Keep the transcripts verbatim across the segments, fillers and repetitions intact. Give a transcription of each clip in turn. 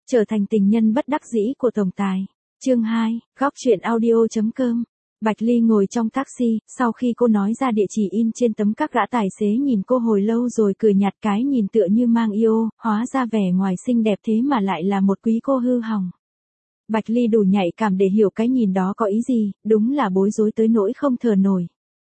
Trở thành tình nhân bất đắc dĩ của tổng tài. Chương hai, góc truyện audio.com. Bạch Ly ngồi trong taxi, sau khi cô nói ra địa chỉ in trên tấm các gã tài xế nhìn cô hồi lâu rồi cười nhạt, cái nhìn tựa như mang yêu, hóa ra vẻ ngoài xinh đẹp thế mà lại là một quý cô hư hỏng. Bạch Ly đủ nhạy cảm để hiểu cái nhìn đó có ý gì, đúng là bối rối tới nỗi không thở nổi.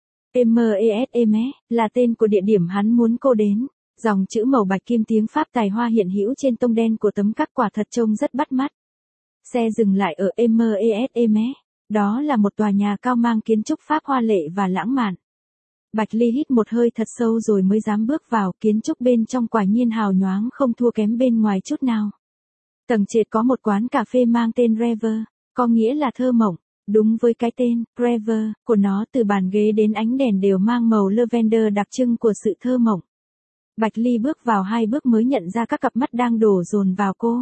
Mese là tên của địa điểm hắn muốn cô đến. Dòng chữ màu bạch kim tiếng Pháp tài hoa hiện hữu trên tông đen của tấm các quả thật trông rất bắt mắt. Xe dừng lại ở Mese. Đó là một tòa nhà cao mang kiến trúc Pháp hoa lệ và lãng mạn. Bạch Ly hít một hơi thật sâu rồi mới dám bước vào, kiến trúc bên trong quả nhiên hào nhoáng không thua kém bên ngoài chút nào. Tầng trệt có một quán cà phê mang tên Rever, có nghĩa là thơ mộng. Đúng với cái tên, Rever, của nó, từ bàn ghế đến ánh đèn đều mang màu lavender đặc trưng của sự thơ mộng. Bạch Ly bước vào hai bước mới nhận ra các cặp mắt đang đổ dồn vào cô.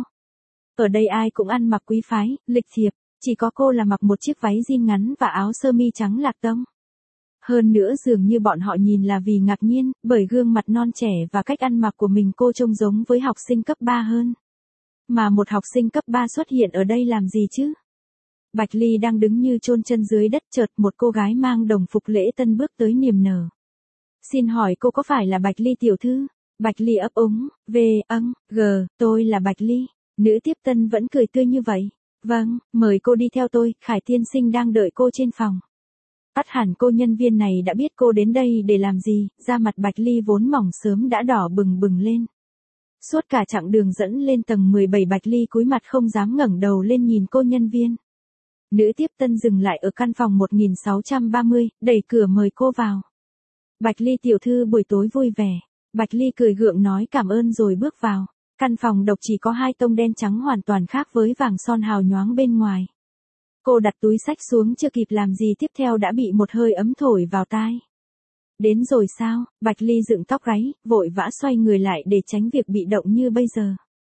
Ở đây ai cũng ăn mặc quý phái, lịch thiệp, chỉ có cô là mặc một chiếc váy jean ngắn và áo sơ mi trắng lạc tông. Hơn nữa dường như bọn họ nhìn là vì ngạc nhiên, bởi gương mặt non trẻ và cách ăn mặc của mình cô trông giống với học sinh cấp ba hơn. Mà một học sinh cấp ba xuất hiện ở đây làm gì chứ? Bạch Ly đang đứng như chôn chân dưới đất, chợt một cô gái mang đồng phục lễ tân bước tới niềm nở. Xin hỏi cô có phải là Bạch Ly tiểu thư? Bạch Ly ấp úng, V, âng, G, tôi là Bạch Ly. Nữ tiếp tân vẫn cười tươi như vậy. Vâng, mời cô đi theo tôi, Khải tiên sinh đang đợi cô trên phòng. Ắt hẳn cô nhân viên này đã biết cô đến đây để làm gì, da mặt Bạch Ly vốn mỏng sớm đã đỏ bừng bừng lên. Suốt cả chặng đường dẫn lên tầng mười bảy Bạch Ly cúi mặt không dám ngẩng đầu lên nhìn cô nhân viên. Nữ tiếp tân dừng lại ở căn phòng một nghìn sáu trăm ba mươi, đẩy cửa mời cô vào. Bạch Ly tiểu thư buổi tối vui vẻ. Bạch Ly cười gượng nói cảm ơn rồi bước vào. Căn phòng độc chỉ có hai tông đen trắng hoàn toàn khác với vàng son hào nhoáng bên ngoài. Cô đặt túi xách xuống chưa kịp làm gì tiếp theo đã bị một hơi ấm thổi vào tai. Đến rồi sao? Bạch Ly dựng tóc gáy, vội vã xoay người lại để tránh việc bị động như bây giờ.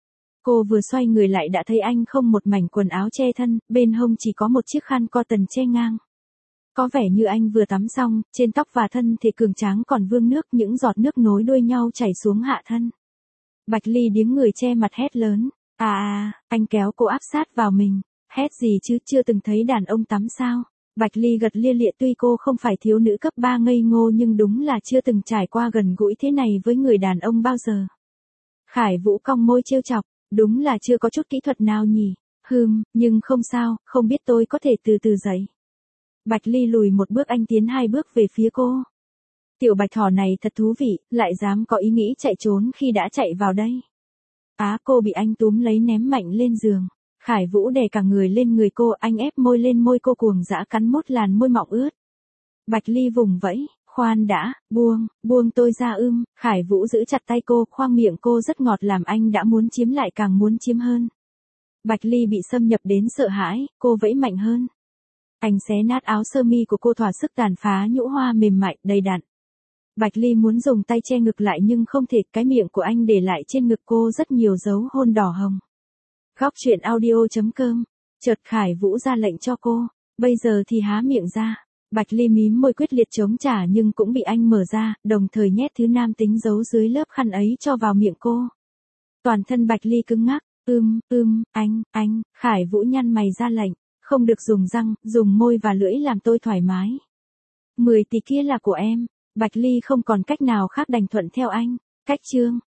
Cô vừa xoay người lại đã thấy anh không một mảnh quần áo che thân, bên hông chỉ có một chiếc khăn cotton che ngang. Có vẻ như anh vừa tắm xong, trên tóc và thân thể cường tráng còn vương nước, những giọt nước nối đuôi nhau chảy xuống hạ thân. Bạch Ly điếng người che mặt hét lớn, à à, anh kéo cô áp sát vào mình, hét gì chứ, chưa từng thấy đàn ông tắm sao? Bạch Ly gật lia lịa, tuy cô không phải thiếu nữ cấp ba ngây ngô nhưng đúng là chưa từng trải qua gần gũi thế này với người đàn ông bao giờ. Khải Vũ cong môi trêu chọc, đúng là chưa có chút kỹ thuật nào nhỉ, hừm, nhưng không sao, không biết tôi có thể từ từ dậy. Bạch Ly lùi một bước, anh tiến hai bước về phía cô. Tiểu bạch thỏ này thật thú vị, lại dám có ý nghĩ chạy trốn khi đã chạy vào đây. Á, cô bị anh túm lấy ném mạnh lên giường. Khải Vũ đè cả người lên người cô, anh ép môi lên môi cô cuồng dã cắn mốt làn môi mọng ướt. Bạch Ly vùng vẫy, khoan đã, buông, buông tôi ra ưm. Khải Vũ giữ chặt tay cô, khoang miệng cô rất ngọt làm anh đã muốn chiếm lại càng muốn chiếm hơn. Bạch Ly bị xâm nhập đến sợ hãi, cô vẫy mạnh hơn. Anh xé nát áo sơ mi của cô, thỏa sức tàn phá nhũ hoa mềm mại, đầy đặn. Bạch Ly muốn dùng tay che ngực lại nhưng không thể, cái miệng của anh để lại trên ngực cô rất nhiều dấu hôn đỏ hồng. Góc truyện audio.com. Chợt Khải Vũ ra lệnh cho cô, bây giờ thì há miệng ra. Bạch Ly mím môi quyết liệt chống trả nhưng cũng bị anh mở ra, đồng thời nhét thứ nam tính giấu dưới lớp khăn ấy cho vào miệng cô. Toàn thân Bạch Ly cứng ngắc, ưm, ưm, anh, anh, Khải Vũ nhăn mày ra lệnh, không được dùng răng, dùng môi và lưỡi làm tôi thoải mái. Mười tỷ kia là của em. Bạch Ly không còn cách nào khác đành thuận theo anh. Cách chương.